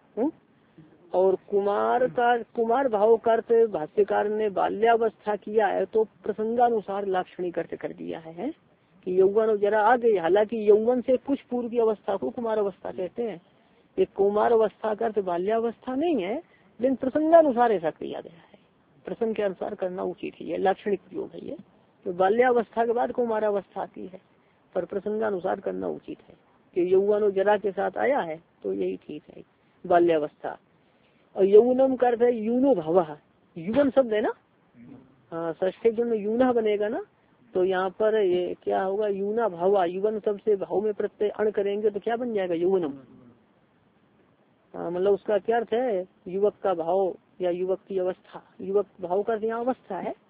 और कुमार का, कुमार भाव का अर्थ भाष्यकार ने बाल्यावस्था किया है, तो प्रसंगानुसार लाक्षणिक अर्थ कर दिया है, है? कि यौवन और जरा आ गई। हालांकि यौवन से कुछ पूर्व की अवस्था को कुमार अवस्था कहते हैं। ये कुमार अवस्था का अर्थ बाल्यावस्था नहीं है, लेकिन प्रसंगानुसार ऐसा किया गया है। प्रसंग के अनुसार करना उचित ही है, लाक्षणिक प्रयोग है ये। तो बाल्यावस्था के बाद कुमारावस्था आती है, पर प्रसंगानुसार करना उचित है। कि यौवन और जरा के साथ आया है तो यही ठीक है, बाल्यावस्था। और यौनम का अर्थ है यूनो भाव, युवन शब्द है ना, हाँ, षष्ठी जन्म यूना बनेगा ना, तो यहाँ पर ये क्या होगा, यूना भावा। युवन शब्द से भाव में प्रत्यय अण करेंगे तो क्या बन जाएगा, यौवनम। हाँ, मतलब उसका क्या अर्थ है, युवक का भाव या युवक की अवस्था। युवक भाव का यहाँ अवस्था है।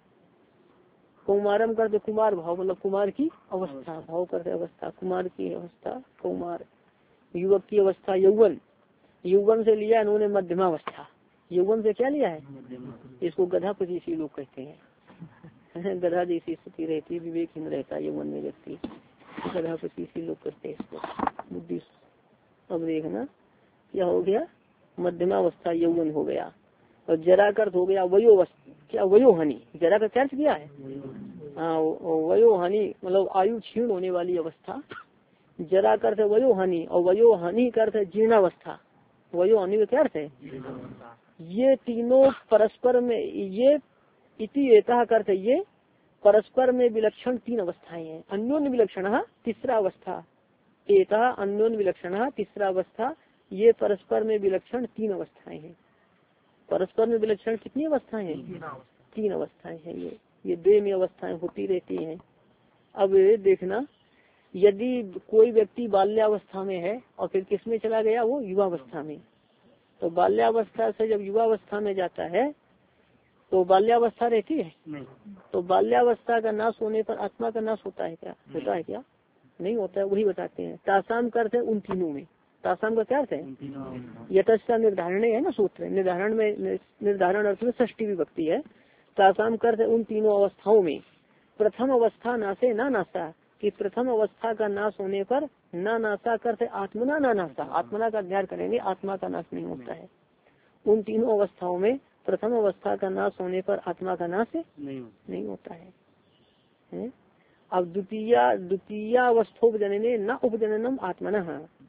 कौमारम करते कुमार भाव, मतलब कुमार की अवस्था। भाव करते अवस्था, कुमार की अवस्था, कौमार युवक की अवस्था। यौवन, यौवन से लिया इन्होंने मध्यमावस्था। यौवन से क्या लिया है, इसको गधा पचीसी लोग कहते हैं। गधा जैसी स्थिति रहती है, विवेकहीन रहता है यौवन में व्यक्ति, गधा पचीसी लोग कहते हैं इसको, बुद्धि। अब देखना क्या हो गया, मध्यमावस्था यौवन हो गया। और जरा का अर्थ हो गया वयोवस्था, क्या वयोहानि। जरा का क्या अर्थ किया है, हाँ, वयोहानि मतलब आयु क्षीण होने वाली अवस्था। जरा का अर्थ है वयोहानि, और वयोहानि का अर्थ है जीर्णावस्था। वयोहानि का क्या अर्थ है, ये तीनों परस्पर में, ये इति एता का अर्थ है ये परस्पर में विलक्षण तीन अवस्थाएं हैं। अन्योन्य विलक्षण तीसरा अवस्था, एता अन्योन्य विलक्षण तीसरा अवस्था। ये परस्पर में विलक्षण तीन अवस्थाएं हैं। परस्पर में विलक्षण कितनी अवस्थाएं हैं, तीन अवस्थाएं हैं। ये ये देह में अवस्थाएं होती रहती हैं। अब देखना, यदि कोई व्यक्ति बाल्यावस्था में है और फिर किस में चला गया, वो युवावस्था में, तो बाल्यावस्था से जब युवावस्था में जाता है तो बाल्यावस्था रहती है नहीं। तो बाल्यावस्था का नाश होने पर आत्मा का नाश होता है क्या? होता है क्या? नहीं होता है। वही बताते हैं। तासाम का अर्थ है उन तीनों में। तासाम का क्या अर्थ है? यथस्था निर्धारण है ना सूत्र। निर्धारण में निर्धारण अर्थ में षष्ठी विभक्ति है। तासाम का अर्थ है उन तीनों अवस्थाओं में। प्रथम अवस्था नाशे ना नाशा कि प्रथम अवस्था का नाश होने पर ना नाशा करते आत्मना ना नाशा। आत्मना का अध्ययन करेंगे, आत्मा का नाश नहीं होता है। उन तीनों अवस्थाओं में प्रथम अवस्था का नाश होने पर आत्मा का नाश नहीं, नहीं होता है, है? अब द्वितीय द्वितीय अवस्थोपजनने न उपजननम आत्मना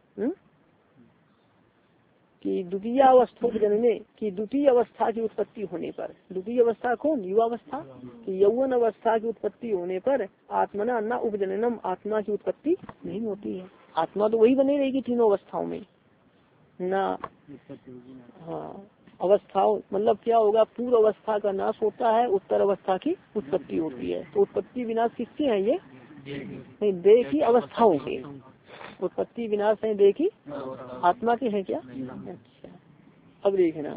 कि द्वितीय अवस्थोपजनने की द्वितीय अवस्था की उत्पत्ति होने पर, द्वितीय अवस्था कौन? युवा अवस्था कि यौवन अवस्था की उत्पत्ति होने पर आत्मना न उपजननम आत्मा की उत्पत्ति नहीं होती है। आत्मा तो वही बनी रहेगी तीनों अवस्थाओं में ना। हाँ, अवस्थाओं मतलब क्या होगा? पूर्व अवस्था का नाश होता है, उत्तर अवस्था की उत्पत्ति होती है। तो उत्पत्ति विनाश किसके हैं ये? नहीं, देह की अवस्थाओं के। उत्पत्ति विनाश है देह की आत्मा के हैं क्या? अच्छा, अब देखना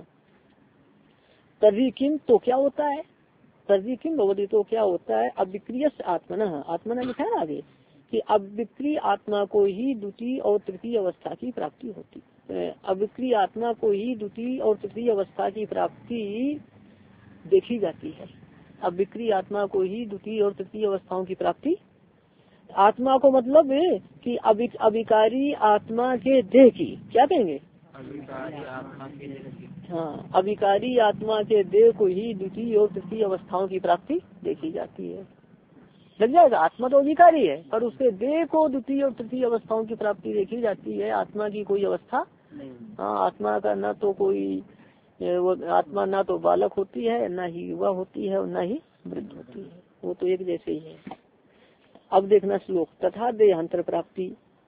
तभी किम तो क्या होता है? तभी किम भवती तो क्या होता है? अविक्रिय आत्मना आत्मना लिखा है आगे कि अविक्रिय आत्मा को ही द्वितीय और तृतीय अवस्था की प्राप्ति होती है। अविक्रिय आत्मा को ही द्वितीय और तृतीय अवस्था की प्राप्ति देखी जाती है। अविक्रिय आत्मा को ही द्वितीय और तृतीय अवस्थाओं की प्राप्ति, आत्मा को मतलब है कि अविक, अविकारी आत्मा के देह की क्या कहेंगे? अविकारी आत्मा के देह। हाँ, अविकारी आत्मा के देह को ही द्वितीय और तृतीय अवस्थाओं की प्राप्ति देखी जाती है। लग जाएगा। आत्मा तो अविकारी है पर उसके देह को द्वितीय और तृतीय अवस्थाओं की प्राप्ति देखी जाती है। आत्मा की कोई अवस्था नहीं। हाँ, आत्मा का न तो कोई वो आत्मा ना तो बालक होती है, ना ही युवा होती है और ना ही वृद्ध होती है। वो तो एक जैसे ही है। अब देखना श्लोक तथा देहांतर प्राप्ति,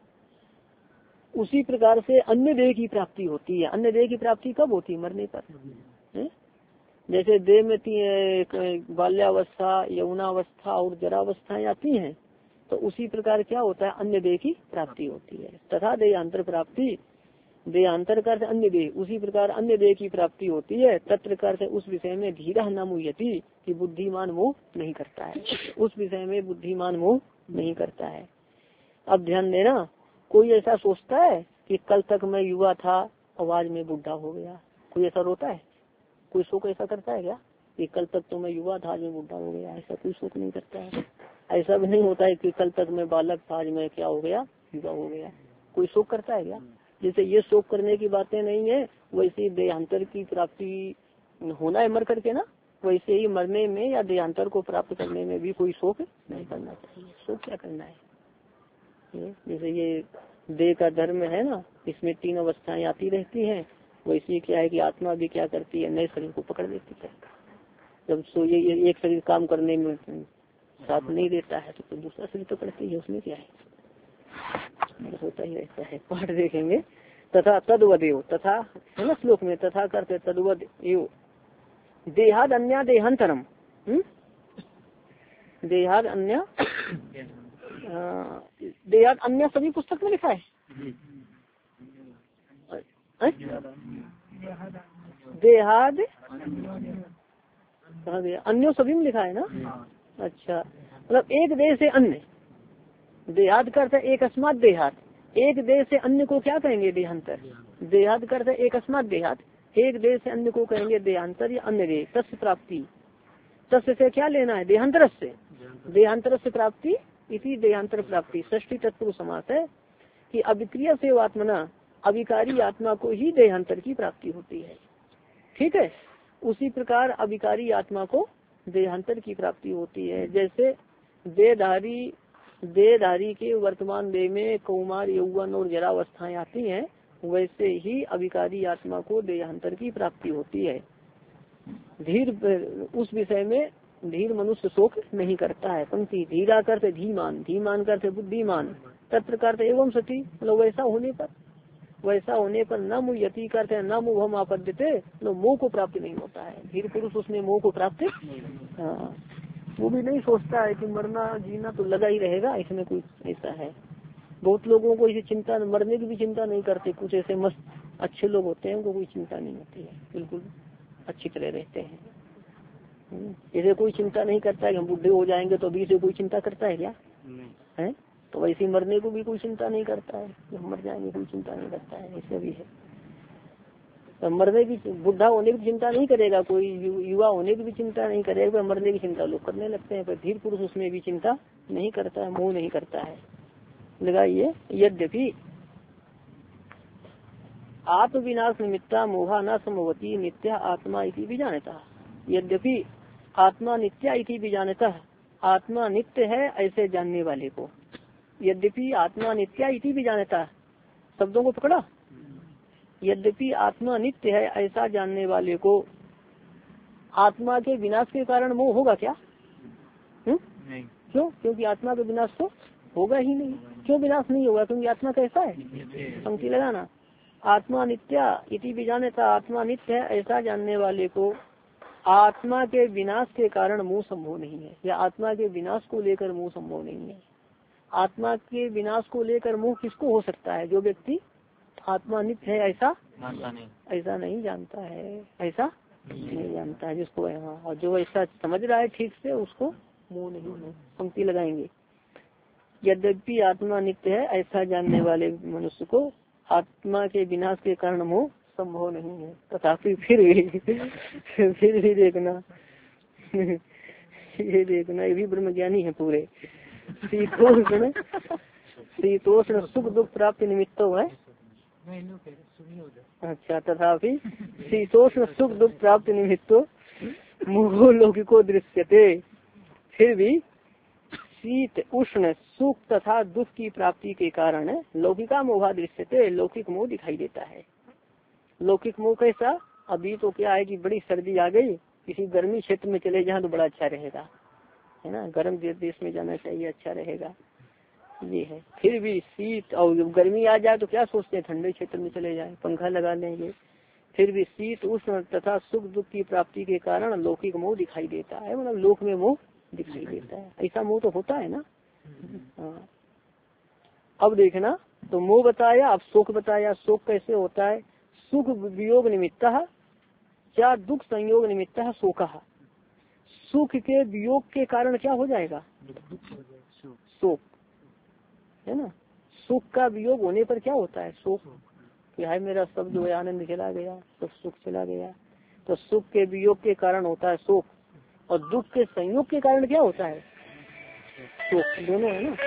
उसी प्रकार से अन्य देह की प्राप्ति होती है। अन्य देह की प्राप्ति कब होती है? मरने पर। है? जैसे देह में बाल्यावस्था, यौनावस्था और जरावस्थाएं आती हैं, तो उसी प्रकार क्या होता है? अन्य देह की प्राप्ति होती है। तथा देहांतर प्राप्ति, देहांतर का अन्य देह, उसी प्रकार अन्य देह की प्राप्ति होती है। तत्र का उस विषय में धीरा न मुह्यति कि बुद्धिमान मोह नहीं करता है। उस विषय में बुद्धिमान मोह नहीं करता है। अब ध्यान देना, कोई ऐसा सोचता है कि कल तक मैं युवा था और आज मैं बुढ़ा हो गया? कोई ऐसा रोता है? कोई शोक ऐसा करता है क्या कि कल तक तो मैं युवा था आज मैं बुढ़ा हो गया? ऐसा कोई शोक नहीं करता है। ऐसा भी नहीं होता है कि कल तक मैं बालक था आज मैं क्या हो गया? युवा हो गया। कोई शोक करता है क्या? जैसे ये शोक करने की बातें नहीं है, वैसे देहांतर की प्राप्ति होना है मर करके ना, वैसे ही मरने में या देहांतर को प्राप्त करने में भी कोई शोक नहीं करना चाहिए। शोक क्या करना है? जैसे ये देह का धर्म है ना, इसमें तीन अवस्थाएं आती रहती हैं। वैसे क्या है कि आत्मा भी क्या करती है? नए शरीर को पकड़ लेती है। जब सो ये, ये एक शरीर काम करने में साथ नहीं देता है तो, तो दूसरा शरीर तो पकड़ती है। उसमें क्या है? होता ही रहता है। पाठ देखेंगे। तथा तद्वदेव, तथा है ना श्लोक में, तथा करते तद्वद एव देहाद अन्य देहांतरम। देहाद अन्य देहाद अन्य सभी पुस्तक में लिखा है। देहाद अन्य सभी में लिखा है ना। अच्छा, मतलब एक देह से अन्य, देहाद करते एक अस्मात् देहात, एक देह से अन्य को क्या कहेंगे? देहांतर। देहाद करते एक अस्मात् देहात, एक देह से अन्य को कहेंगे देहांतर या अन्य देह। तस्य प्राप्ति, तस्य से क्या लेना है? देहांतर से, देहांतर से प्राप्ति इसी देहांतर प्राप्ति। षष्ठी तत्पुरुष समास है कि अविक्रिय से आत्मना, अविकारी आत्मा को ही देहांतर की प्राप्ति होती है। ठीक है, उसी प्रकार अविकारी आत्मा को देहांतर की प्राप्ति होती है। जैसे देहधारी देहधारी के वर्तमान देह में कौमार, यौवन और जरावस्थाएं आती हैं, वैसे ही अविकारी आत्मा को देहांतर की प्राप्ति होती है। धीर उस विषय में धीर मनुष्य शोक नहीं करता है। पंक्ति धीरा करते धीमान, धीमान करते बुद्धिमान, तत्र करते एवं सती, मतलब वैसा होने पर, वैसा होने पर न मुह्यति करते न मुहम आपद्यते, तो मोह को प्राप्त नहीं होता है। धीर पुरुष उसमें मोह को प्राप्त, हाँ, वो भी नहीं सोचता है कि मरना जीना तो लगा ही रहेगा, इसमें कुछ ऐसा है। बहुत लोगों को इसे चिंता, मरने की भी चिंता नहीं करते। कुछ ऐसे मस्त अच्छे लोग होते हैं, उनको कोई चिंता नहीं होती है, बिल्कुल अच्छी तरह रहते हैं। जैसे कोई चिंता नहीं करता है कि हम बुढ़े हो जाएंगे, तो अभी से कोई चिंता करता है क्या? है तो वैसे मरने को भी कोई चिंता नहीं करता है कि हम मर जाएंगे, कोई चिंता नहीं करता है, ऐसे भी है। तो मरने की, बुढ़ा होने की चिंता नहीं करेगा कोई, यु, युवा होने की भी चिंता नहीं करेगा, मरने की चिंता लोग करने लगते हैं, पर धीर पुरुष उसमें भी चिंता नहीं करता है, मोह नहीं करता है। लगाइए, यद्यपि आत्म विनाश निमित्ता मोहा न समवती नित्या आत्मा इति भी जानता। यद्यपि आत्मा नित्या इति भी जानता, आत्मा नित्य है ऐसे जानने वाले को। यद्यपि आत्मा नित्या इति भी जानता, शब्दों को पकड़ा। यद्यपि आत्मा नित्य है ऐसा जानने वाले को आत्मा के विनाश के कारण मोह होगा क्या? हुँ? नहीं। क्यों? क्योंकि आत्मा का विनाश तो होगा ही नहीं। क्यों विनाश नहीं होगा? क्योंकि आत्मा कैसा है? पंक्ति लगाना, आत्मा नित्या इति भी जानता, आत्मा नित्य है ऐसा जानने वाले को आत्मा के विनाश के कारण मोह संभव नहीं है, या आत्मा के विनाश को लेकर मोह संभव नहीं है। आत्मा के विनाश को लेकर मोह किसको हो सकता है? जो व्यक्ति आत्मा नित्य है ऐसा नहीं, ऐसा नहीं जानता है, ऐसा नहीं जानता है जिसको यहाँ, और जो ऐसा समझ रहा है ठीक से उसको मोह नहीं है। पंक्ति लगाएंगे, यद्यपि आत्मा नित्य है ऐसा जानने वाले मनुष्य को आत्मा के विनाश के कारण मोह संभव नहीं है। तथापि फिर भी फिर भी देखना ये देखना, ये भी ब्रह्मज्ञानी है पूरे। शीतोष्ण शीतोष्ण सुख दुख प्राप्ति निमित्तो है। अच्छा, तथापि शीतोष्ण सुख दुख प्राप्ति निमित्तो मोह लौकिको दृश्यते। फिर भी शीत उष्ण सुख तथा दुख की प्राप्ति के कारण लौकिका मोहा दृश्यते, लौकिक मोह दिखाई देता है। लौकिक मोह कैसा? अभी तो क्या है कि बड़ी सर्दी आ गई, किसी गर्मी क्षेत्र में चले जाए तो बड़ा अच्छा रहेगा, है ना, गर्म देश में जाना चाहिए, अच्छा रहेगा, ये है। फिर भी शीत और गर्मी आ जाए तो क्या सोचते हैं, ठंडे क्षेत्र में चले जाए, पंखा लगा लेंगे। फिर भी शीत उष्ण तथा सुख दुख की प्राप्ति के कारण लौकिक मोह दिखाई देता है, मतलब लोक में मोह दिखाई देता है। ऐसा मोह तो होता है ना। हाँ, अब देखना, तो मोह बताया, अब शोक बताया। शोक कैसे होता है? सुख वियोग निमित्त क्या दुख संयोग निमित्त शोक। सुख के वियोग के कारण क्या हो जाएगा? शोक, है ना। सुख का वियोग होने पर क्या होता है? शोक, कि हाय मेरा सब जो है आनंद चला गया, सब सुख चला गया। तो सुख के वियोग के कारण होता है शोक, और दुख के संयोग के कारण क्या होता है? शोक, दोनों है ना।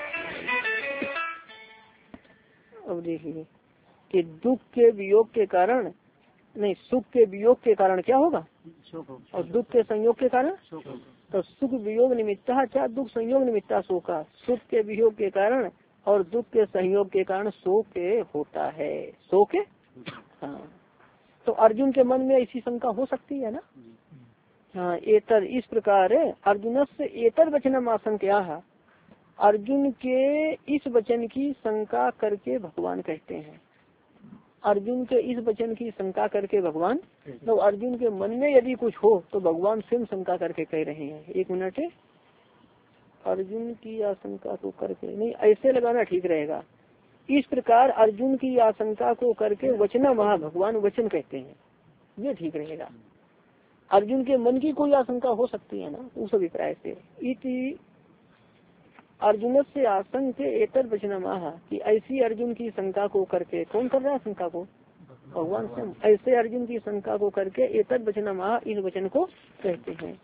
अब देखिए कि दुख के वियोग के कारण नहीं, सुख के वियोग के कारण क्या होगा? और दुख के संयोग के कारण। तो सुख वियोग निमित्ता क्या दुख संयोग निमित्ता शोका, सुख के वियोग के कारण और दुख के संयोग के कारण शोक होता है। शोक, हाँ। तो अर्जुन के मन में ऐसी शंका हो सकती है ना। हाँ, एतर, इस प्रकार अर्जुन से एतर वचनम आशंका, अर्जुन के इस वचन की शंका करके भगवान कहते हैं। अर्जुन के इस वचन की शंका करके भगवान, तो अर्जुन के मन में यदि कुछ हो तो भगवान स्वयं शंका करके कह रहे हैं। एक मिनट, अर्जुन की आशंका को करके नहीं, ऐसे लगाना ठीक रहेगा। इस प्रकार अर्जुन की आशंका को करके वचना महा, भगवान वचन कहते हैं, ये ठीक रहेगा। अर्जुन के मन की कोई आशंका हो सकती है ना, उस अभिप्राय से। इति अर्जुन से आशंक एतर वचनमाह, कि ऐसी अर्जुन की शंका को करके, कौन कर रहा है शंका को? भगवान स्वयं। ऐसे अर्जुन की शंका को करके एतर वचनमाह, इस वचन को कहते हैं।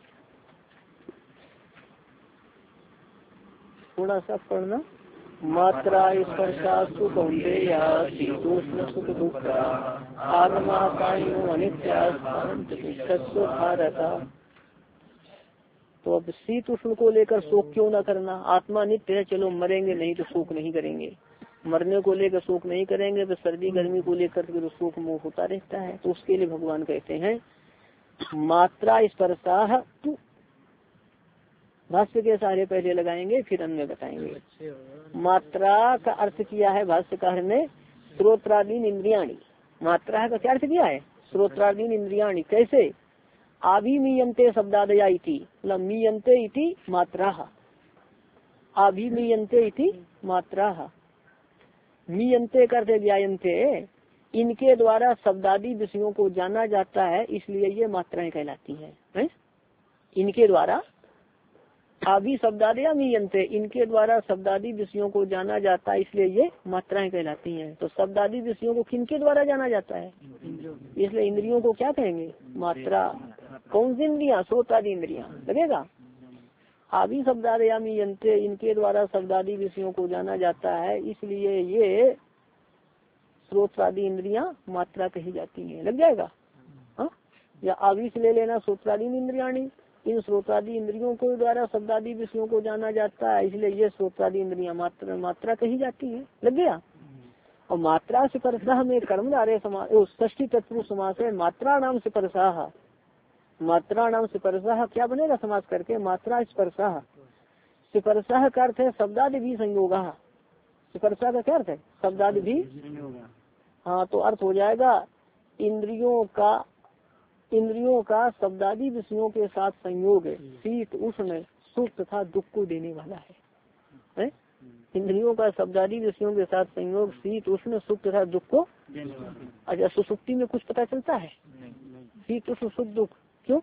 थोड़ा सा पढ़ना, मात्रा स्पर्शास्तु कौन्तेय शीतोष्ण सुख दुःख आगमापायनो अनित्यास्तु भारत। तो अब शीत उष्ण को लेकर शोक क्यों ना करना? आत्मा नित्य है, चलो मरेंगे नहीं तो शोक नहीं करेंगे, मरने को लेकर शोक नहीं करेंगे, तो सर्दी गर्मी को लेकर तो शोक मोह होता रहता है। तो उसके लिए भगवान कहते हैं मात्रा स्पर्शा तु, भाष्य के सारे पहले लगाएंगे फिर अन्य बताएंगे। मात्रा का अर्थ किया है भाष्यकार ने श्रोत्रादीन इंद्रियाणी। मात्रा का क्या अर्थ किया है? श्रोत्रादीन इंद्रियाणी। कैसे? आभिमीयन्ते शब्दादया इति, मतलब मीयन्ते इति मात्रा, आभिमीयन्ते इति मात्रा, मीयन्ते करते व्यायन्ते, इनके द्वारा शब्दादि विषयों को जाना जाता है, इसलिए ये मात्राएं कहलाती हैं। है? इनके द्वारा आदि शब्दादया मीयंते, इनके द्वारा शब्दादि विषयों को जाना जाता है, इसलिए ये मात्राएं कहलाती हैं। तो शब्दादि विषयों को किनके द्वारा जाना जाता है? इसलिए इंद्रियों को क्या कहेंगे? मात्रा। कौन सी इंद्रियां? श्रोतादि इंद्रियां लगेगा। आदि शब्दादया मीयंते, इनके द्वारा शब्दादि विषयों को जाना जाता है, इसलिए ये श्रोत्रादि इंद्रियां मात्रा कही जाती हैं। लग जाएगा हा? या आदि से ले लेना श्रोत्रादि इंद्रियाणी, इन श्रोतादि इंद्रियों को द्वारा शब्दादि विषयों को जाना जाता है, इसलिए ये श्रोतादि इंद्रियां मात्रा मात्रा कही जाती है। लग गया। और मात्रा से परसाह में कर्मधारय समास, षष्ठी तत्पुरुष समास है। मात्रा नाम से परसाह, मात्रा नाम से परसाह क्या बनेगा समास करके? मात्रा स्पर्शाह। स्पर्शाह का अर्थ है शब्दादि भी संयोग। स्पर्शाह का क्या अर्थ है? शब्दादि भी। हाँ, तो अर्थ हो जाएगा इंद्रियों का इंद्रियों का शब्दादि विषयों के साथ संयोग शीत उष्ण सुख तथा दुख को देने वाला है, है? इंद्रियों का शब्दादि विषयों के साथ संयोग शीत उष्ण सुख तथा दुख को। अच्छा, सुसुप्ति में कुछ पता चलता है? शीत उष्ण सुख दुख क्यों?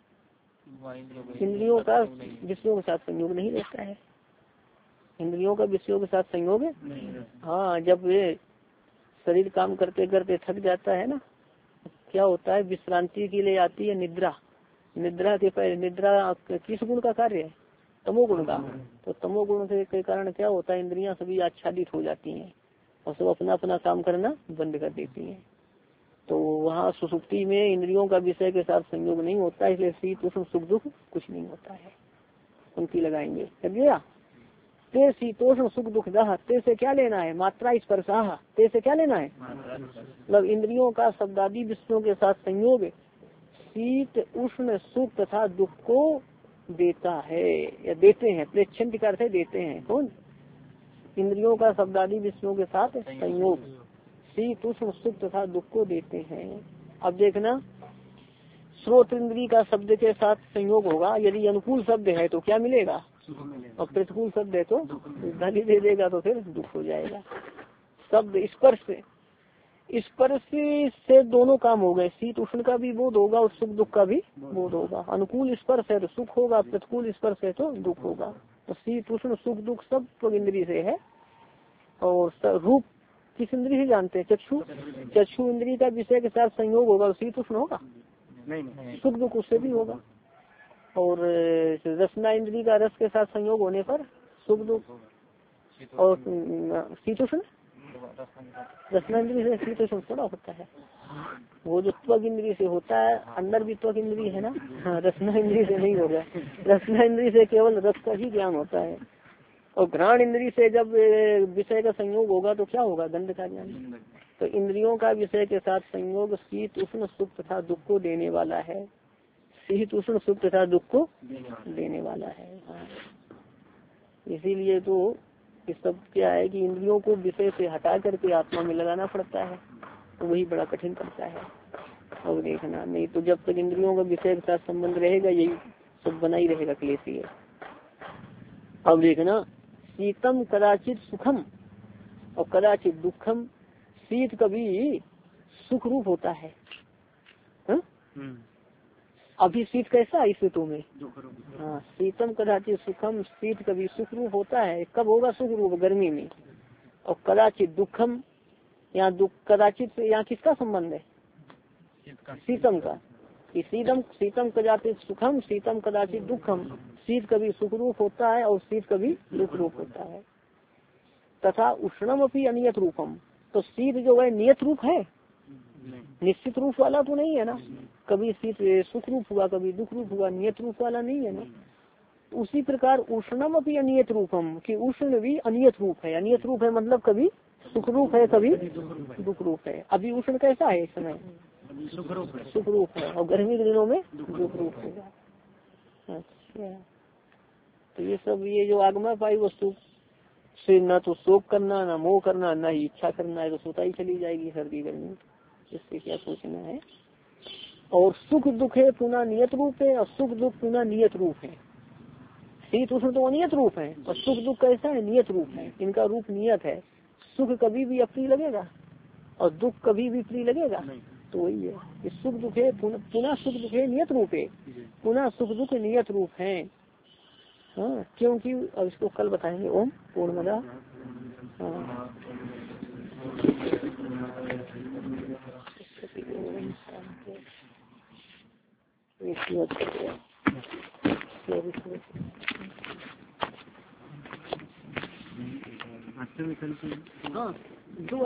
इंद्रियों का विषयों के साथ संयोग नहीं रहता है। इंद्रियों का विषयों के साथ संयोग है। हाँ, जब ये शरीर काम करते करते थक जाता है ना, क्या होता है? विश्रांति के लिए आती है निद्रा। निद्रा के पहले, निद्रा किस गुण का कार्य है? तमोगुण का। तो तमोगुण के कारण क्या होता है? इंद्रियां सभी आच्छादित हो जाती हैं और सब अपना अपना काम करना बंद कर देती हैं। तो वहाँ सुसुप्ति में इंद्रियों का विषय के साथ संयोग नहीं होता, इसलिए शीत उष्ण सुख दुख कुछ नहीं होता है। उनकी लगाएंगे। कर दिया। ते शीतोष्ण सुख दुख दह, ते से क्या लेना है? मात्रा स्पर्शाह। ते से क्या लेना है? मतलब इंद्रियों का शब्दादि विषयों के साथ संयोग शीत उष्ण सुख तथा दुख को देता है या देते हैं। प्रेक्षण का अर्थ है देते हैं। कौन? इंद्रियों का शब्दादि विषयों के साथ संयोग शीत उष्ण सुख तथा दुख को देते हैं। अब देखना, श्रोत इंद्री का शब्द के साथ संयोग होगा। यदि अनुकूल शब्द है तो क्या मिलेगा? और प्रतिकूल शब्द है तो गाली दे देगा, तो फिर दुख हो जाएगा। शब्द स्पर्श, स्पर्श से दोनों काम हो गए। शीत उष्ण का भी बोध होगा और सुख दुख का भी बोध होगा। अनुकूल स्पर्श है तो सुख होगा, प्रतिकूल स्पर्श है तो दुख होगा। तो शीत उष्ण सुख दुख सब तो इंद्री से है। और रूप किस इंद्री से जानते हैं? चक्षु। चक्षु इंद्री का विषय के साथ संयोग होगा, शीत उष्ण होगा नहीं, सुख दुख उससे भी होगा। और रसना इंद्री का रस के साथ संयोग होने पर सुख दुख। और शीत उष्ण रसना इंद्री से शीत उष्ण थोड़ा होता है। वो जो त्वक इंद्री से होता है, अंदर भी त्वक इंद्री है ना। हाँ, रसना इंद्री से नहीं होगा। रसना इंद्री से केवल रस का ही ज्ञान होता है। और घ्राण इंद्री से जब विषय का संयोग होगा तो क्या होगा? गंध का ज्ञान। तो इंद्रियों का विषय के साथ संयोग शीत उष्ण सुख तथा दुख को देने वाला है। शीत उष्ण सुख तथा दुख को देने वाला है। हाँ। इसीलिए तो ये सब क्या है कि इंद्रियों को विषय से हटा करके आत्मा में लगाना पड़ता है, तो वही बड़ा कठिन पड़ता है। और देखना, नहीं तो जब तक इंद्रियों का विषय के साथ संबंध रहेगा यही सब बना ही रहेगा, क्लेशी है। अब देखना, शीतम कदाचित सुखम और कदाचित दुखम। शीत कभी सुख रूप होता है। हा? अभी शीत कैसा है इस ऋतु में? हाँ, शीतम कदाचित सुखम। शीत कभी सुख रूप होता है। कब होगा सुख रूप? गर्मी में। और कदाचित दुखम, यहाँ दुख कदाचित, यहाँ किसका संबंध है? शीतम का। शीतम शीतम कदाचित सुखम शीतम कदाचित दुखम। शीत कभी सुख रूप होता है और शीत कभी दुख रूप होता है। तथा उष्णम अपनी अनियत रूपम। तो शीत जो है नियत रूप है, निश्चित रूप वाला तो नहीं है ना। कभी शीत सुख रूप हुआ, कभी दुख रूप हुआ, नियत रूप वाला नहीं है ना। उसी प्रकार उष्णम अपनी अनियत रूपम, कि उष्ण भी अनियत रूप है। अनियत रूप है मतलब कभी सुख रूप है, कभी दुख रूप है। अभी उष्ण कैसा है? इस समय सुख रूप है, सुख रूप है। और गर्मी के दिनों में दुख रूप होगा। अच्छा, तो ये सब ये जो आगमय पाई वस्तु से न तो शोक करना, न मोह करना, न ही इच्छा करना है, तो सोता ही चली जाएगी सर्दी गर्मी। इससे क्या सोचना है। और सुख दुख है पुनः नियत रूप है, और सुख दुख पुनः नियत रूप है। शीत उष्ण तो अनियत रूप है और सुख दुख कैसा है? नियत रूप है। इनका रूप नियत है। सुख कभी भी अप्रिय लगेगा और दुख कभी भी प्रिय लगेगा। तो तो वही है कि सुख दुख है, पुनः सुख दुख है नियत रूप है, पुनः सुख दुख नियत रूप है। हाँ क्योंकि अब इसको कल बताएंगे। ओम पूर्णमदा। हाँ हाँ दो